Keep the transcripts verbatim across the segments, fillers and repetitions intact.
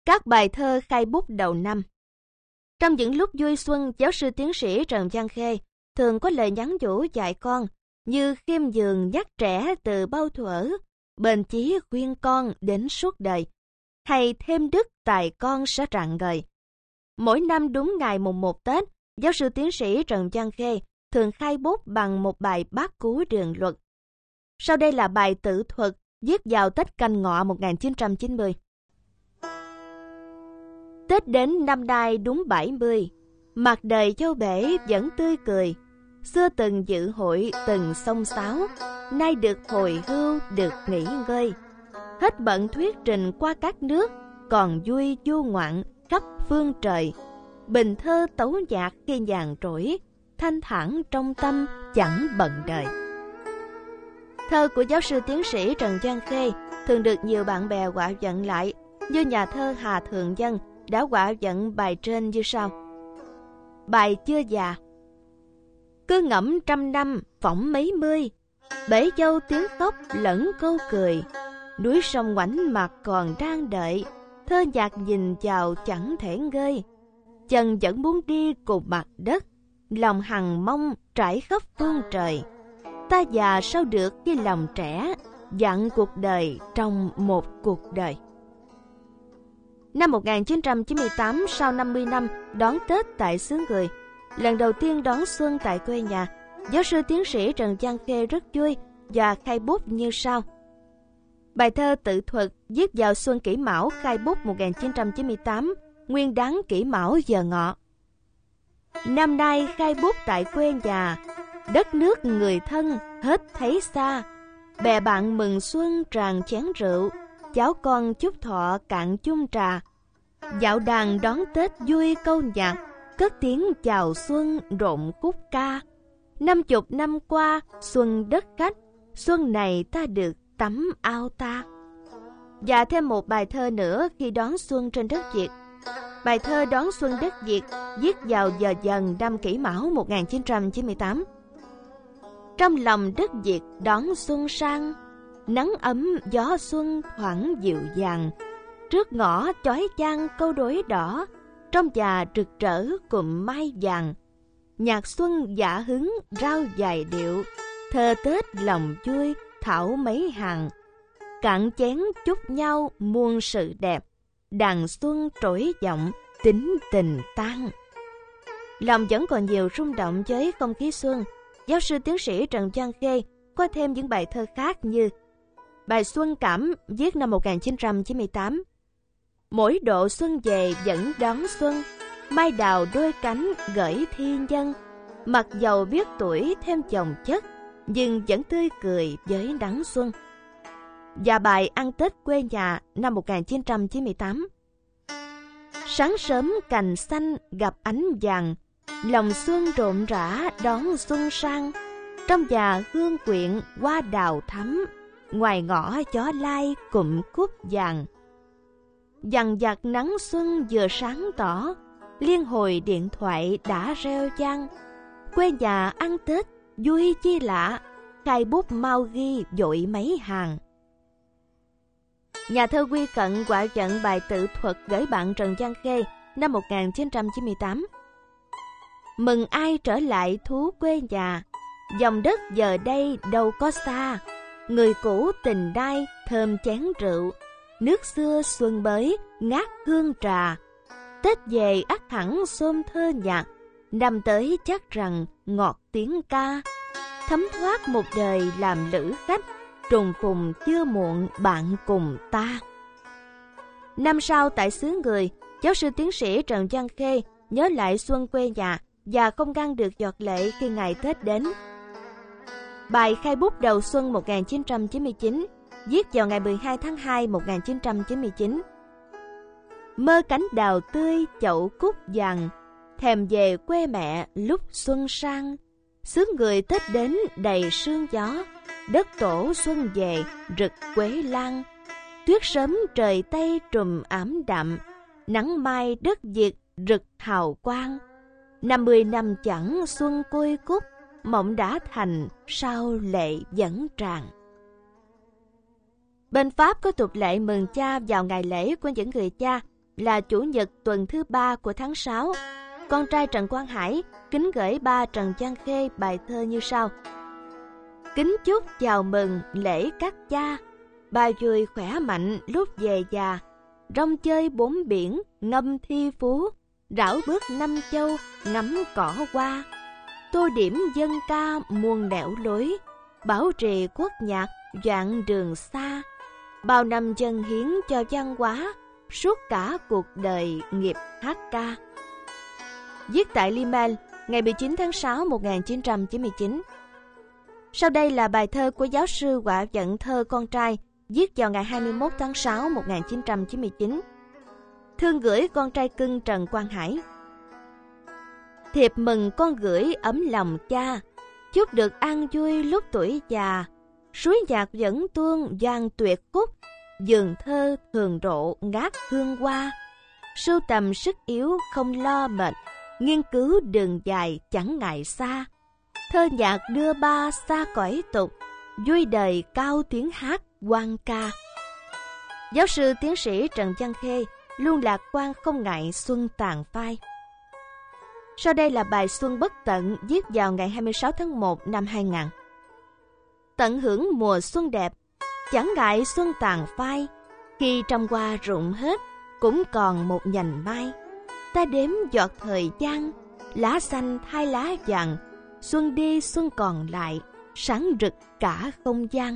Các bài thơ khai bút đầu năm. Trong những lúc vui xuân, giáo sư tiến sĩ Trần Văn Khê thường có lời nhắn nhủ dạy con như khiêm nhường nhắc trẻ từ bao thuở, bền chí khuyên con đến suốt đời, hay thêm đức tài con sẽ rạng ngời. Mỗi năm đúng ngày mùng một Tết, giáo sư tiến sĩ Trần Văn Khê thường khai bút bằng một bài bát cú đường luật. Sau đây là bài tự thuật viết vào Tết Canh Ngọ một nghìn chín trăm chín mươi. Tết đến năm nay đúng bảy mươi, mặt đời châu bể vẫn tươi cười. Xưa từng dự hội từng xông xáo, nay được hồi hưu được nghỉ ngơi. Hết bận thuyết trình qua các nước, còn vui du ngoạn khắp phương trời. Bình thơ tấu nhạc khi nhàn rỗi, thanh thản trong tâm chẳng bận đời. Thơ của giáo sư tiến sĩ Trần Văn Khê thường được nhiều bạn bè quạ vận lại, như nhà thơ Hà Thượng Dân đã quạ vận bài trên như sau. Bài chưa già. Cứ ngẫm trăm năm phỏng mấy mươi, bể châu tiếng khóc lẫn câu cười. Núi sông ngoảnh mặt còn đang đợi, thơ nhạc nhìn vào chẳng thể ngơi. Chân vẫn muốn đi cùng mặt đất, lòng hằng mong trải khắp phương trời. Ta già sao được khi lòng trẻ, dặn cuộc đời trong một cuộc đời. Năm một nghìn chín trăm chín mươi tám, sau năm mươi năm đón Tết tại xứ người, lần đầu tiên đón xuân tại quê nhà, giáo sư tiến sĩ Trần Văn Khê rất vui và khai bút như sau. Bài thơ tự thuật viết vào xuân Kỷ Mão khai bút một nghìn chín trăm chín mươi tám, nguyên đán Kỷ Mão giờ Ngọ. Năm nay khai bút tại quê nhà, đất nước người thân hết thấy xa. Bè bạn mừng xuân tràn chén rượu, cháu con chúc thọ cạn chung trà. Dạo đàn đón Tết vui câu nhạc, cất tiếng chào xuân rộn khúc ca. Năm chục năm qua xuân đất khách, xuân này ta được tắm ao ta. Và thêm một bài thơ nữa khi đón xuân trên đất Việt. Bài thơ đón xuân đất Việt viết vào giờ Dần năm Kỷ Mão một nghìn chín trăm chín mươi tám. Trong lòng đất Việt đón xuân sang, nắng ấm gió xuân thoảng dịu dàng. Trước ngõ chói chang câu đối đỏ, trong nhà rực rỡ cụm mai vàng. Nhạc xuân dạ hứng rao dài điệu, thơ Tết lòng vui thảo mấy hàng. Cạn chén chúc nhau muôn sự đẹp, đàn xuân trỗi giọng tính tình tan. Lòng vẫn còn nhiều rung động với không khí xuân. Giáo sư tiến sĩ Trần Văn Khê có thêm những bài thơ khác như bài Xuân Cảm viết năm một nghìn chín trăm chín mươi tám. Mỗi độ xuân về vẫn đón xuân, mai đào đôi cánh gửi thiên nhân. Mặc dầu biết tuổi thêm chồng chất, nhưng vẫn tươi cười với nắng xuân. Và bài Ăn Tết quê nhà năm một nghìn chín trăm chín mươi tám. Sáng sớm cành xanh gặp ánh vàng, lòng xuân rộn rã đón xuân sang. Trong nhà hương quyện hoa đào thắm, ngoài ngõ chó lai cụm cúc vàng. Dằn vặt nắng xuân vừa sáng tỏ, liên hồi điện thoại đã reo vang. Quê nhà ăn Tết vui chi lạ, khai bút mau ghi dội mấy hàng. Nhà thơ Quy Cận quạ vận bài tự thuật gửi bạn Trần Văn Khê năm một nghìn chín trăm chín mươi tám. Mừng ai trở lại thú quê nhà, dòng đất giờ đây đâu có xa. Người cũ tình đai thơm chén rượu, nước xưa xuân bới ngát hương trà. Tết về ắt hẳn xôm thơ nhạc, năm tới chắc rằng ngọt tiếng ca. Thấm thoát một đời làm lữ khách, trùng phùng chưa muộn bạn cùng ta. Năm sau tại xứ người, giáo sư tiến sĩ Trần Văn Khê nhớ lại xuân quê nhà và không ngăn được giọt lệ khi ngày Tết đến. Bài khai bút đầu xuân một nghìn chín trăm chín mươi chín viết vào ngày mười hai tháng hai một nghìn chín trăm chín mươi chín. Mơ cánh đào tươi chậu cúc vàng, thèm về quê mẹ lúc xuân sang. Xứ người Tết đến đầy sương gió, đất tổ xuân về rực quế lan. Tuyết sớm trời Tây trùm ảm đạm, nắng mai đất Việt rực hào quang. Năm mươi năm chẳng xuân côi cúc, mộng đã thành sao lệ vẫn tràn. Bên Pháp có tục lệ mừng cha vào ngày lễ của những người cha là Chủ nhật tuần thứ ba của tháng sáu. Con trai Trần Quang Hải kính gửi ba Trần Giang Khê bài thơ như sau. Kính chúc chào mừng lễ các cha, ba vui khỏe mạnh lúc về già. Rong chơi bốn biển ngâm thi phú, rảo bước năm châu ngắm cỏ hoa. Tô điểm dân ca muôn nẻo lối, bảo trì quốc nhạc dạn đường xa. Bao năm dân hiến cho văn hóa, suốt cả cuộc đời nghiệp hát ca. Viết tại Liman ngày mười chín tháng sáu năm một nghìn chín trăm chín mươi chín. Sau đây là bài thơ của giáo sư Họa Vận Thơ con trai, viết vào ngày hai mươi mốt tháng sáu năm một nghìn chín trăm chín mươi chín. Thương gửi con trai cưng Trần Quang Hải. Thiệp mừng con gửi ấm lòng cha, chúc được an vui lúc tuổi già. Suối nhạc vẫn tuôn vang tuyệt khúc, vườn thơ thường độ ngát hương hoa. Sưu tầm sức yếu không lo mệt, nghiên cứu đường dài chẳng ngại xa. Thơ nhạc đưa ba xa cõi tục, vui đời cao tiếng hát hoan ca. Giáo sư tiến sĩ Trần Giang Khê luôn lạc quan không ngại xuân tàn phai. Sau đây là bài Xuân Bất Tận viết vào ngày hai mươi sáu tháng một năm hai nghìn. Tận hưởng mùa xuân đẹp, chẳng ngại xuân tàn phai. Khi trăm hoa rụng hết, cũng còn một nhành mai. Ta đếm giọt thời gian, lá xanh thay lá vàng. Xuân đi xuân còn lại, sáng rực cả không gian.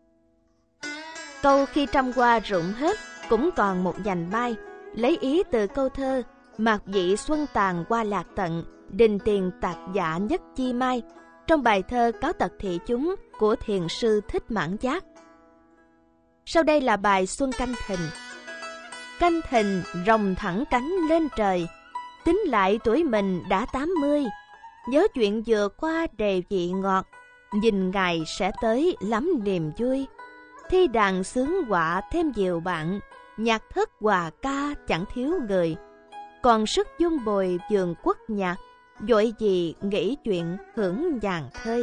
Câu khi trăm hoa rụng hết, cũng còn một nhành mai lấy ý từ câu thơ Mạc Vị Xuân Tàn Hoa Lạc Tận, Đình Tiền Tạc Dạ Nhất Chi Mai trong bài thơ Cáo Tặc Thị Chúng của thiền sư Thích Mãn Giác. Sau đây là bài Xuân Canh Thìn. Canh thìn rồng thẳng cánh lên trời, tính lại tuổi mình đã tám mươi. Nhớ chuyện vừa qua đề vị ngọt, nhìn ngày sẽ tới lắm niềm vui. Thi đàn sướng họa thêm nhiều bạn, nhạc thất hòa ca chẳng thiếu người. Còn sức dung bồi vườn quốc nhạc, vội gì nghĩ chuyện hưởng nhàn thơi.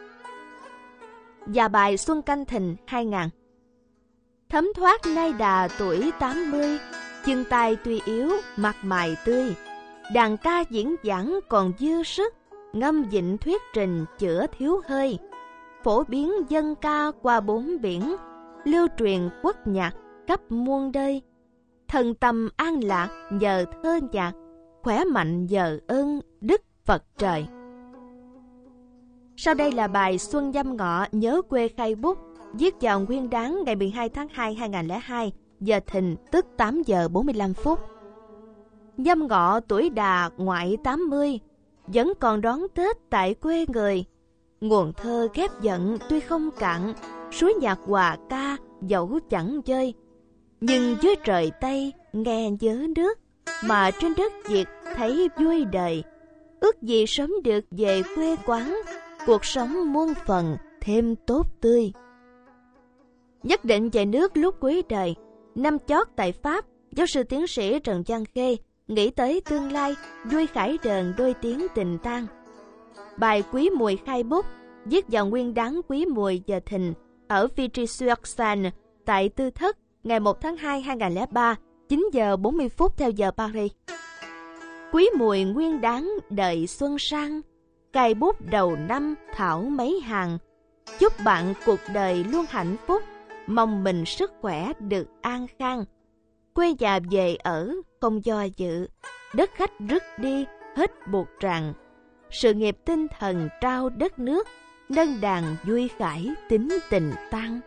Và bài Xuân Canh Thìn hai nghìn. Thấm thoát nay đà tuổi tám mươi, chân tay tuy yếu, mặt mày tươi. Đàn ca diễn giảng còn dư sức, ngâm dịnh thuyết trình chữa thiếu hơi. Phổ biến dân ca qua bốn biển, lưu truyền quốc nhạc khắp muôn nơi. Thần tâm an lạc nhờ thơ nhạc, khỏe mạnh nhờ ơn đức Phật trời. Sau đây là bài Xuân Nhâm Ngọ nhớ quê Khai Bút, viết vào nguyên đán ngày mười hai tháng hai năm hai nghìn không trăm lẻ hai, giờ thìn tức tám giờ bốn mươi lăm phút. Nhâm Ngọ tuổi đà ngoại tám mươi, vẫn còn đón Tết tại quê người. Nguồn thơ ghép giận tuy không cạn, suối nhạc hòa ca dẫu chẳng chơi. Nhưng dưới trời Tây nghe nhớ nước, mà trên đất Việt thấy vui đời. Ước gì sớm được về quê quán, cuộc sống muôn phần thêm tốt tươi. Nhất định về nước lúc cuối đời, năm chót tại Pháp, giáo sư tiến sĩ Trần Giang Khê nghĩ tới tương lai, vui khải đờn đôi tiếng tình tang. Bài Quý Mùi Khai Bút viết vào nguyên đán Quý Mùi giờ thìn ở Vitry-sur-Seine tại Tư Thất ngày một tháng hai năm hai nghìn không trăm lẻ ba, chín giờ bốn mươi phút theo giờ Paris. Quý Mùi nguyên đán đợi xuân sang, cài bút đầu năm thảo mấy hàng. Chúc bạn cuộc đời luôn hạnh phúc, mong mình sức khỏe được an khang. Quê nhà về ở không do dự, đất khách rứt đi hết buộc tràng. Sự nghiệp tinh thần trao đất nước, nâng đàn vui khải tính tình tăng.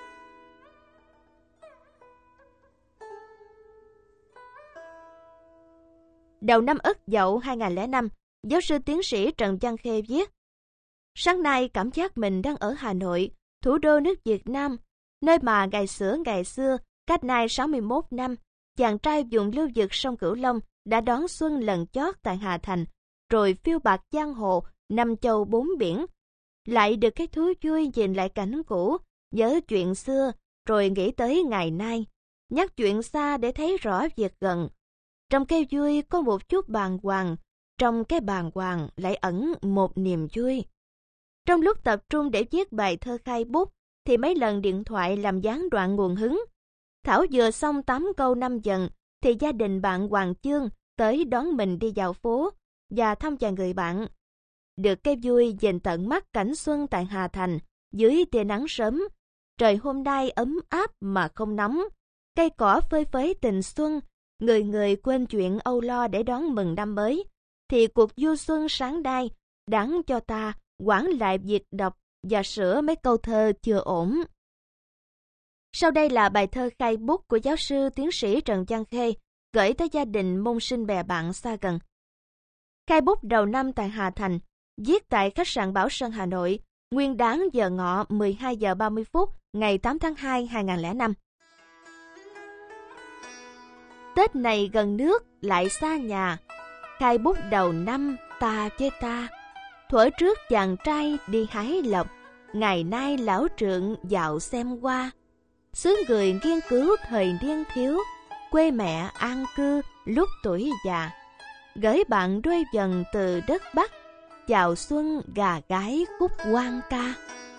Đầu năm Ất Dậu hai nghìn không trăm lẻ năm, giáo sư tiến sĩ Trần Giang Khê viết: Sáng nay cảm giác mình đang ở Hà Nội, thủ đô nước Việt Nam, nơi mà ngày xưa ngày xưa, cách nay sáu mươi mốt năm, chàng trai vùng lưu vực sông Cửu Long đã đón xuân lần chót tại Hà Thành, rồi phiêu bạt giang hồ, năm châu bốn biển. Lại được cái thú vui nhìn lại cảnh cũ, nhớ chuyện xưa, rồi nghĩ tới ngày nay, nhắc chuyện xa để thấy rõ việc gần. Trong cái vui có một chút bàng hoàng, trong cái bàng hoàng lại ẩn một niềm vui. Trong lúc tập trung để viết bài thơ khai bút, thì mấy lần điện thoại làm gián đoạn nguồn hứng. Thảo vừa xong tám câu năm dần, thì gia đình bạn Hoàng Chương tới đón mình đi dạo phố và thăm vài người bạn. Được cái vui nhìn tận mắt cảnh xuân tại Hà Thành dưới tia nắng sớm. Trời hôm nay ấm áp mà không nóng. Cây cỏ phơi phới tình xuân, người người quên chuyện âu lo để đón mừng năm mới. Thì cuộc du xuân sáng nay đáng cho ta quản lại việc đọc và sửa mấy câu thơ chưa ổn. Sau đây là bài thơ khai bút của giáo sư tiến sĩ Trần Văn Khê gửi tới gia đình môn sinh bè bạn xa gần. Khai bút đầu năm tại Hà Thành, viết tại khách sạn Bảo Sơn Hà Nội, nguyên đán giờ ngọ mười hai giờ ba mươi phút ngày tám tháng hai hai nghìn không trăm lẻ năm. Tết này gần nước lại xa nhà, khai bút đầu năm ta với ta. Thuở trước chàng trai đi hái lộc, ngày nay lão trượng dạo xem qua. Xứ người nghiên cứu thời niên thiếu, quê mẹ an cư lúc tuổi già. Gửi bạn đôi dần từ đất Bắc, chào xuân gà gái khúc quan ca.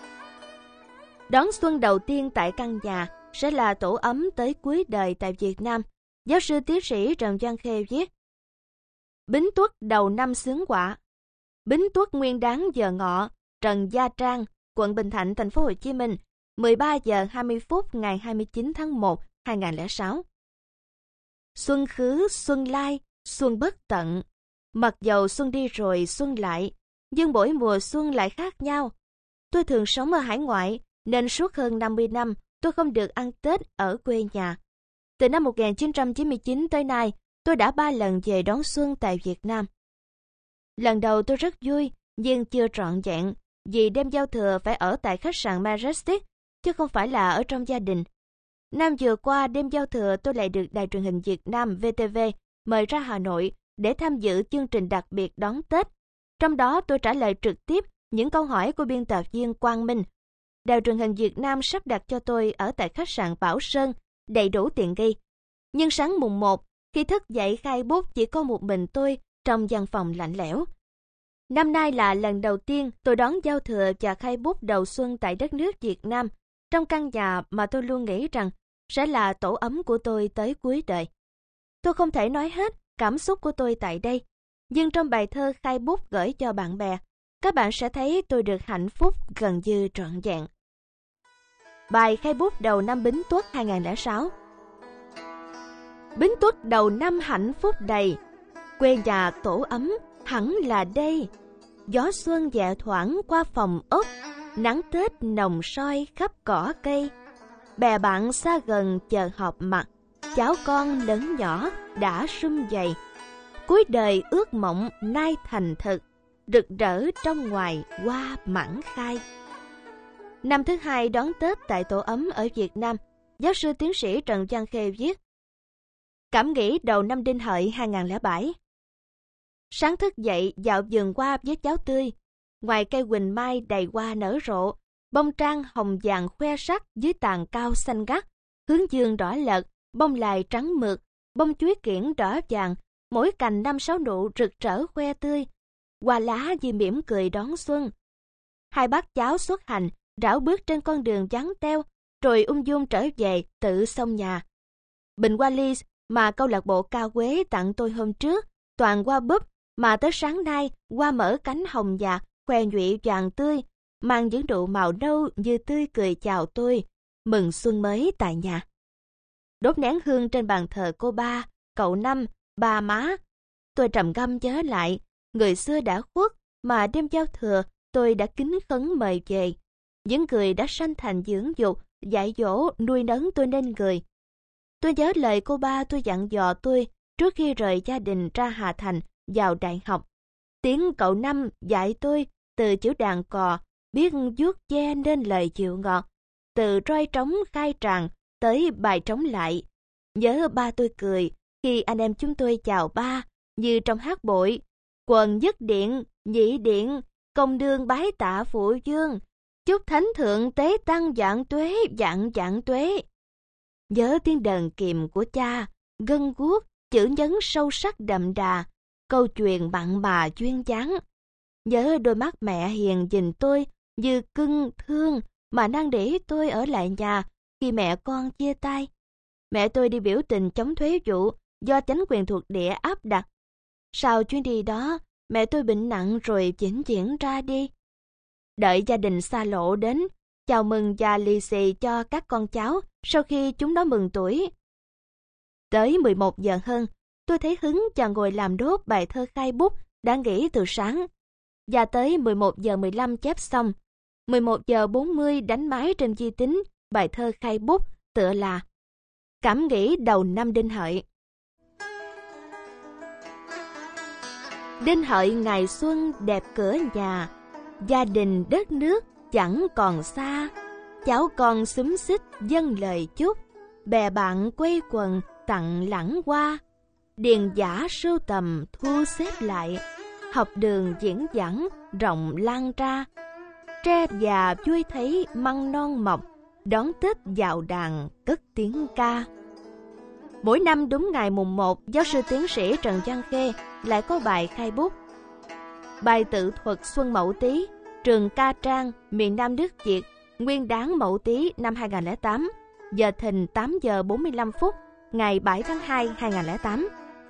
Đón xuân đầu tiên tại căn nhà sẽ là tổ ấm tới cuối đời tại Việt Nam. Giáo sư tiến sĩ Trần Văn Khê viết: Bính Tuất đầu năm sướng quả. Bính Tuất nguyên đán giờ ngọ, Trần Gia Trang, quận Bình Thạnh, thành phố Hồ Chí Minh, mười ba giờ hai mươi phút ngày hai mươi chín tháng một hai nghìn không trăm lẻ sáu. Xuân khứ, xuân lai, xuân bất tận. Mặc dầu xuân đi rồi xuân lại, nhưng mỗi mùa xuân lại khác nhau. Tôi thường sống ở hải ngoại, nên suốt hơn năm mươi năm tôi không được ăn Tết ở quê nhà. Từ năm một nghìn chín trăm chín mươi chín tới nay, tôi đã ba lần về đón xuân tại Việt Nam. Lần đầu tôi rất vui, nhưng chưa trọn vẹn, vì đêm giao thừa phải ở tại khách sạn Majestic, chứ không phải là ở trong gia đình. Năm vừa qua đêm giao thừa tôi lại được Đài truyền hình Việt Nam vê tê vê mời ra Hà Nội để tham dự chương trình đặc biệt đón Tết. Trong đó tôi trả lời trực tiếp những câu hỏi của biên tập viên Quang Minh. Đài truyền hình Việt Nam sắp đặt cho tôi ở tại khách sạn Bảo Sơn, đầy đủ tiện nghi. Nhưng sáng mùng một, khi thức dậy khai bút chỉ có một mình tôi trong văn phòng lạnh lẽo. Năm nay là lần đầu tiên tôi đón giao thừa và khai bút đầu xuân tại đất nước Việt Nam, trong căn nhà mà tôi luôn nghĩ rằng sẽ là tổ ấm của tôi tới cuối đời. Tôi không thể nói hết cảm xúc của tôi tại đây, nhưng trong bài thơ khai bút gửi cho bạn bè, các bạn sẽ thấy tôi được hạnh phúc gần như trọn vẹn. Bài khai bút đầu năm Bính Tuất hai nghìn không trăm lẻ sáu. Bính Tuất đầu năm hạnh phúc đầy, quê nhà tổ ấm hẳn là đây. Gió xuân nhẹ thoảng qua phòng ốc, nắng Tết nồng soi khắp cỏ cây. Bè bạn xa gần chờ họp mặt, cháu con lớn nhỏ đã sum vầy. Cuối đời ước mộng nay thành thực, rực rỡ trong ngoài hoa mãn khai. Năm thứ hai đón Tết tại tổ ấm ở Việt Nam, giáo sư tiến sĩ Trần Văn Khê viết: Cảm nghĩ đầu năm Đinh Hợi hai nghìn không trăm lẻ bảy. Sáng thức dậy dạo vườn hoa với cháo tươi, ngoài cây huỳnh mai đầy hoa nở rộ, bông trang hồng vàng khoe sắc dưới tàn cao xanh gắt, hướng dương đỏ lợt, bông lài trắng mượt, bông chuối kiển đỏ vàng, mỗi cành năm sáu nụ rực rỡ khoe tươi, hoa lá vì mỉm cười đón xuân. Hai bát cháo xuất hành, rảo bước trên con đường vắng teo, rồi ung dung trở về tự xông nhà. Bình hoa ly mà câu lạc bộ Cao Quế tặng tôi hôm trước, toàn hoa búp, mà tới sáng nay hoa mở cánh hồng nhạt, khoe nhụy vàng tươi, mang những nụ màu nâu như tươi cười chào tôi, mừng xuân mới tại nhà. Đốt nén hương trên bàn thờ cô ba, cậu Năm, ba má. Tôi trầm ngâm nhớ lại, người xưa đã khuất mà đêm giao thừa tôi đã kính khấn mời về. Những người đã sanh thành dưỡng dục, dạy dỗ, nuôi nấng tôi nên người. Tôi nhớ lời cô ba tôi dặn dò tôi trước khi rời gia đình ra Hà Thành vào đại học. Tiếng cậu Năm dạy tôi từ chữ đàn cò, biết vuốt ve nên lời dịu ngọt, từ roi trống khai tràng tới bài trống lại. Nhớ ba tôi cười khi anh em chúng tôi chào ba, như trong hát bội: Quần nhất điện, nhị điện, công đương bái tạ phụ dương, chúc thánh thượng tế tăng vạn tuế, vạn vạn tuế. Nhớ tiếng đờn kiềm của cha, gân guốc, chữ nhấn sâu sắc đậm đà, câu chuyện mặn mà duyên dáng. Nhớ đôi mắt mẹ hiền nhìn tôi như cưng thương mà năn nỉ tôi ở lại nhà khi mẹ con chia tay. Mẹ tôi đi biểu tình chống thuế vụ do chính quyền thuộc địa áp đặt. Sau chuyến đi đó, mẹ tôi bệnh nặng rồi vĩnh viễn ra đi. Đợi gia đình xa lộ đến, chào mừng và lì xì cho các con cháu sau khi chúng nó mừng tuổi. Tới mười một giờ hơn, tôi thấy hứng và ngồi làm đốt bài thơ khai bút đã nghĩ từ sáng. Và tới mười một giờ mười lăm chép xong, mười một giờ bốn mươi đánh máy trên vi tính bài thơ khai bút tựa là Cảm nghĩ đầu năm Đinh Hợi. Đinh Hợi ngày xuân đẹp cửa nhà, gia đình đất nước chẳng còn xa. Cháu con xúm xít dâng lời chúc, bè bạn quây quần tặng lẵng hoa. Điền giả sưu tầm thu xếp lại, học đường diễn giảng rộng lan ra. Tre già vui thấy măng non mọc, đón Tết vào đàn cất tiếng ca. Mỗi năm đúng ngày mùng một, giáo sư tiến sĩ Trần Văn Khê lại có bài khai bút. Bài tự thuật Xuân Mậu Tý, trường Ca Trang, miền Nam nước Việt, nguyên đán Mậu Tý năm hai nghìn không trăm lẻ tám, giờ thìn tám giờ bốn mươi lăm phút, ngày bảy tháng hai hai nghìn không trăm lẻ tám.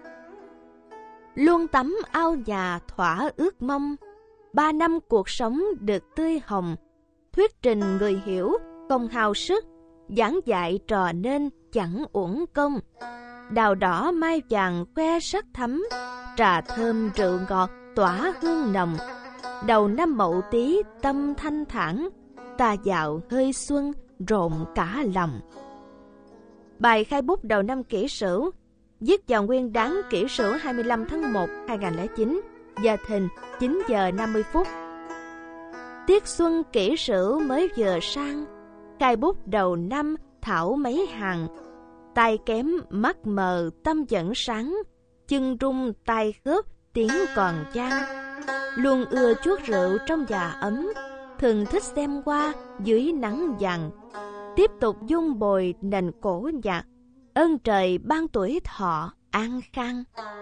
Luôn tắm ao nhà thỏa ước mong, ba năm cuộc sống được tươi hồng. Thuyết trình người hiểu không hao sức, giảng dạy trò nên chẳng uổng công. Đào đỏ mai vàng khoe sắc thắm, trà thơm rượu ngọt tỏa hương nồng. Đầu năm Mậu Tý tâm thanh thản, ta dạo hơi xuân rộn cả lòng. Bài khai bút đầu năm Kỷ Sửu, viết vào nguyên đán Kỷ Sửu hai mươi lăm tháng một hai nghìn không trăm lẻ chín, giờ thìn chín giờ năm mươi phút. Tiết xuân Kỷ Sửu mới vừa sang, khai bút đầu năm thảo mấy hàng. Tai kém mắt mờ tâm vẫn sáng, chân rung tai khớp tiếng còn vang. Luôn ưa chuốt rượu trong nhà ấm, thường thích xem hoa dưới nắng vàng. Tiếp tục dung bồi nền cổ nhạc, ơn trời ban tuổi thọ an khang.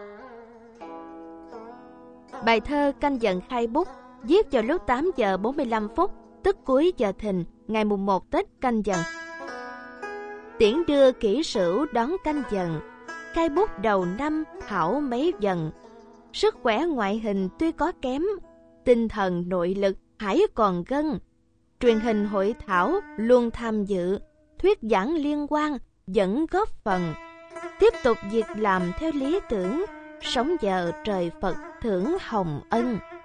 Bài thơ canh dần khai bút viết vào lúc tám giờ bốn mươi lăm phút, tức cuối giờ thìn, ngày mùng một Tết Canh Dần. Tiễn đưa Kỷ Sửu đón Canh Dần, khai bút đầu năm thảo mấy dần. Sức khỏe ngoại hình tuy có kém, tinh thần nội lực hãy còn gân. Truyền hình hội thảo luôn tham dự, thuyết giảng liên quan vẫn góp phần. Tiếp tục việc làm theo lý tưởng, sống nhờ trời Phật thưởng hồng ân.